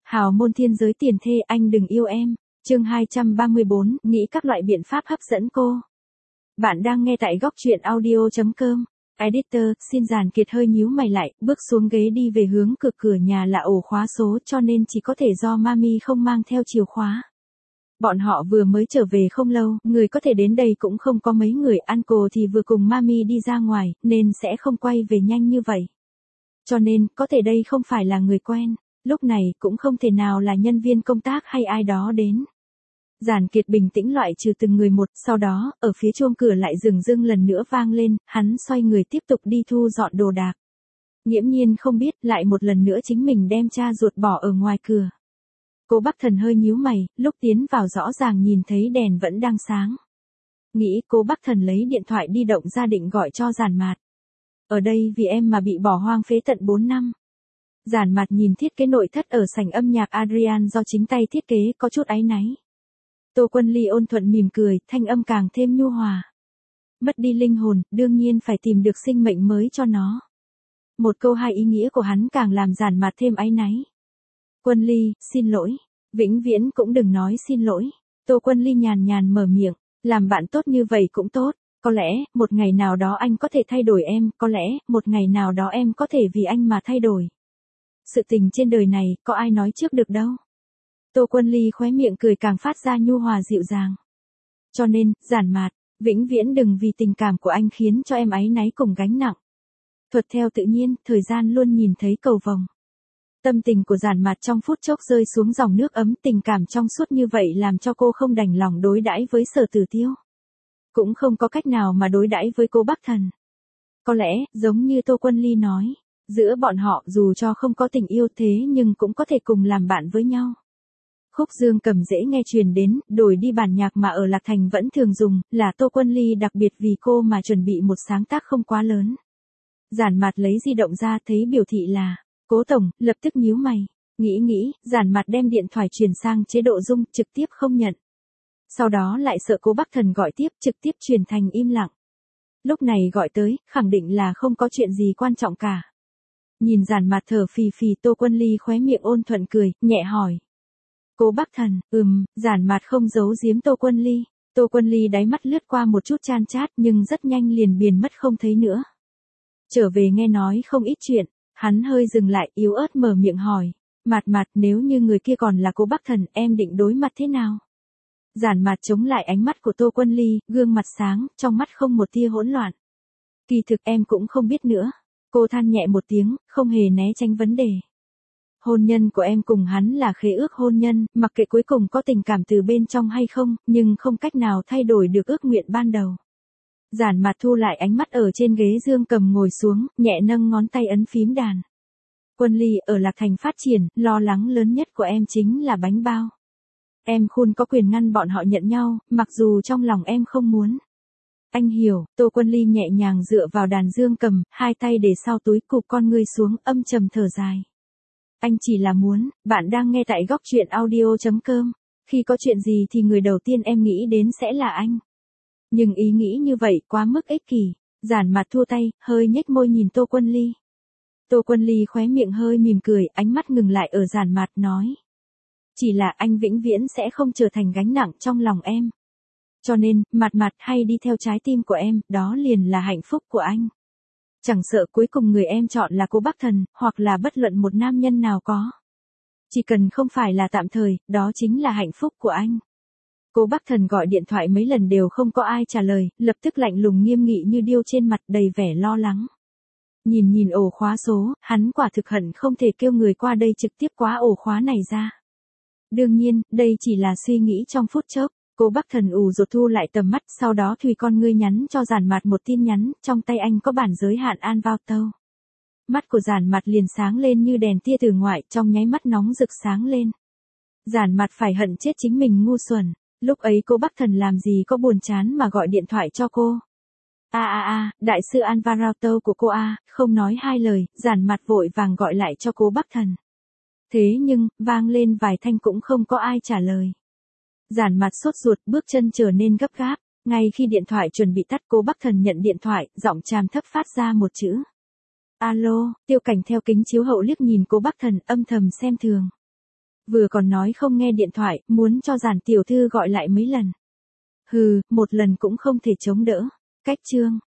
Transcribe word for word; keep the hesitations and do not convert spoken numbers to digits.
Hào môn thiên giới tiền thê anh đừng yêu em. Chương hai trăm ba mươi bốn, nghĩ các loại biện pháp hấp dẫn cô. Bạn đang nghe tại góc truyện audio chấm com. Editor, xin Giản Kiệt hơi nhíu mày lại, bước xuống ghế đi về hướng cửa cửa nhà là ổ khóa số cho nên chỉ có thể do Mami không mang theo chìa khóa. Bọn họ vừa mới trở về không lâu, người có thể đến đây cũng không có mấy người, Uncle thì vừa cùng Mami đi ra ngoài, nên sẽ không quay về nhanh như vậy. Cho nên, có thể đây không phải là người quen, lúc này cũng không thể nào là nhân viên công tác hay ai đó đến. Giản Kiệt bình tĩnh loại trừ từng người một, sau đó, ở phía chuông cửa lại dừng dưng lần nữa vang lên, hắn xoay người tiếp tục đi thu dọn đồ đạc. Nghiễm nhiên không biết, lại một lần nữa chính mình đem cha ruột bỏ ở ngoài cửa. Cô Bắc Thần hơi nhíu mày, lúc tiến vào rõ ràng nhìn thấy đèn vẫn đang sáng. Nghĩ cô Bắc Thần lấy điện thoại di động ra định gọi cho Giản Mạt. Ở đây vì em mà bị bỏ hoang phế tận bốn năm. Giản Mạt nhìn thiết kế nội thất ở sảnh âm nhạc Adrian do chính tay thiết kế có chút áy náy. Tô Quân Ly ôn thuận mỉm cười, thanh âm càng thêm nhu hòa. Mất đi linh hồn, đương nhiên phải tìm được sinh mệnh mới cho nó. Một câu hai ý nghĩa của hắn càng làm Giản Mạt thêm áy náy. Quân Ly, xin lỗi. Vĩnh viễn cũng đừng nói xin lỗi. Tô Quân Ly nhàn nhàn mở miệng, làm bạn tốt như vậy cũng tốt. Có lẽ, một ngày nào đó anh có thể thay đổi em, có lẽ, một ngày nào đó em có thể vì anh mà thay đổi. Sự tình trên đời này, có ai nói trước được đâu. Tô Quân Ly khóe miệng cười càng phát ra nhu hòa dịu dàng. Cho nên, Giản Mạt, vĩnh viễn đừng vì tình cảm của anh khiến cho em áy náy cùng gánh nặng. Thuật theo tự nhiên, thời gian luôn nhìn thấy cầu vồng. Tâm tình của Giản Mạt trong phút chốc rơi xuống dòng nước ấm, tình cảm trong suốt như vậy làm cho cô không đành lòng đối đãi với Sở Tử Tiêu. Cũng không có cách nào mà đối đãi với cô Bắc Thần. Có lẽ, giống như Tô Quân Ly nói, giữa bọn họ dù cho không có tình yêu thế nhưng cũng có thể cùng làm bạn với nhau. Khúc dương cầm dễ nghe truyền đến, đổi đi bản nhạc mà ở Lạc Thành vẫn thường dùng, là Tô Quân Ly đặc biệt vì cô mà chuẩn bị một sáng tác không quá lớn. Giản Mạt lấy di động ra thấy biểu thị là, Cố Tổng, lập tức nhíu mày, nghĩ nghĩ, Giản Mạt đem điện thoại truyền sang chế độ rung, trực tiếp không nhận. Sau đó lại sợ cô Bắc Thần gọi tiếp, trực tiếp truyền thành im lặng. Lúc này gọi tới, khẳng định là không có chuyện gì quan trọng cả. Nhìn Giản Mạt thở phì phì, Tô Quân Ly khóe miệng ôn thuận cười, nhẹ hỏi. Cô Bắc Thần, ừm, Giản Mạt không giấu giếm Tô Quân Ly. Tô Quân Ly đáy mắt lướt qua một chút chan chát nhưng rất nhanh liền biến mất không thấy nữa. Trở về nghe nói không ít chuyện, hắn hơi dừng lại, yếu ớt mở miệng hỏi. Mạt Mạt, nếu như người kia còn là cô Bắc Thần, em định đối mặt thế nào? Giản Mạt chống lại ánh mắt của Tô Quân Ly, gương mặt sáng, trong mắt không một tia hỗn loạn. Kỳ thực em cũng không biết nữa. Cô than nhẹ một tiếng, không hề né tránh vấn đề. Hôn nhân của em cùng hắn là khế ước hôn nhân, mặc kệ cuối cùng có tình cảm từ bên trong hay không, nhưng không cách nào thay đổi được ước nguyện ban đầu. Giản Mạt thu lại ánh mắt ở trên ghế dương cầm ngồi xuống, nhẹ nâng ngón tay ấn phím đàn. Quân Ly, ở Lạc Thành phát triển, lo lắng lớn nhất của em chính là bánh bao. Em khôn có quyền ngăn bọn họ nhận nhau, mặc dù trong lòng em không muốn. Anh hiểu, Tô Quân Ly nhẹ nhàng dựa vào đàn dương cầm, hai tay để sau túi, cụp con ngươi xuống, âm trầm thở dài. Anh chỉ là muốn, bạn đang nghe tại góc truyện audio chấm com. Khi có chuyện gì thì người đầu tiên em nghĩ đến sẽ là anh. Nhưng ý nghĩ như vậy quá mức ích kỷ. Giản Mạt thua tay, hơi nhếch môi nhìn Tô Quân Ly. Tô Quân Ly khóe miệng hơi mỉm cười, ánh mắt ngừng lại ở Giản Mạt nói. Chỉ là anh vĩnh viễn sẽ không trở thành gánh nặng trong lòng em. Cho nên, Mạt Mạt hay đi theo trái tim của em, đó liền là hạnh phúc của anh. Chẳng sợ cuối cùng người em chọn là cô Bắc Thần, hoặc là bất luận một nam nhân nào có. Chỉ cần không phải là tạm thời, đó chính là hạnh phúc của anh. Cô Bắc Thần gọi điện thoại mấy lần đều không có ai trả lời, lập tức lạnh lùng nghiêm nghị như điêu trên mặt đầy vẻ lo lắng. Nhìn nhìn ổ khóa số, hắn quả thực hận không thể kêu người qua đây trực tiếp khóa ổ khóa này ra. Đương nhiên, đây chỉ là suy nghĩ trong phút chốc. Cô Bắc Thần ù rột thu lại tầm mắt, sau đó thùy con ngươi nhắn cho Giản Mạt một tin nhắn, trong tay anh có bản giới hạn an vào tâu. Mắt của Giản Mạt liền sáng lên như đèn tia từ ngoại, trong nháy mắt nóng rực sáng lên. Giản Mạt phải hận chết chính mình ngu xuẩn, lúc ấy cô Bắc Thần làm gì có buồn chán mà gọi điện thoại cho cô. A a a, đại sư Alvarado của cô a, không nói hai lời, Giản Mạt vội vàng gọi lại cho cô Bắc Thần. Thế nhưng, vang lên vài thanh cũng không có ai trả lời. Giản Mạt sốt ruột, bước chân trở nên gấp gáp, ngay khi điện thoại chuẩn bị tắt, cô Bắc Thần nhận điện thoại, giọng tràm thấp phát ra một chữ. Alo, Tiêu Cảnh theo kính chiếu hậu liếc nhìn cô Bắc Thần, âm thầm xem thường. Vừa còn nói không nghe điện thoại, muốn cho Giản tiểu thư gọi lại mấy lần. Hừ, một lần cũng không thể chống đỡ. Cách chương.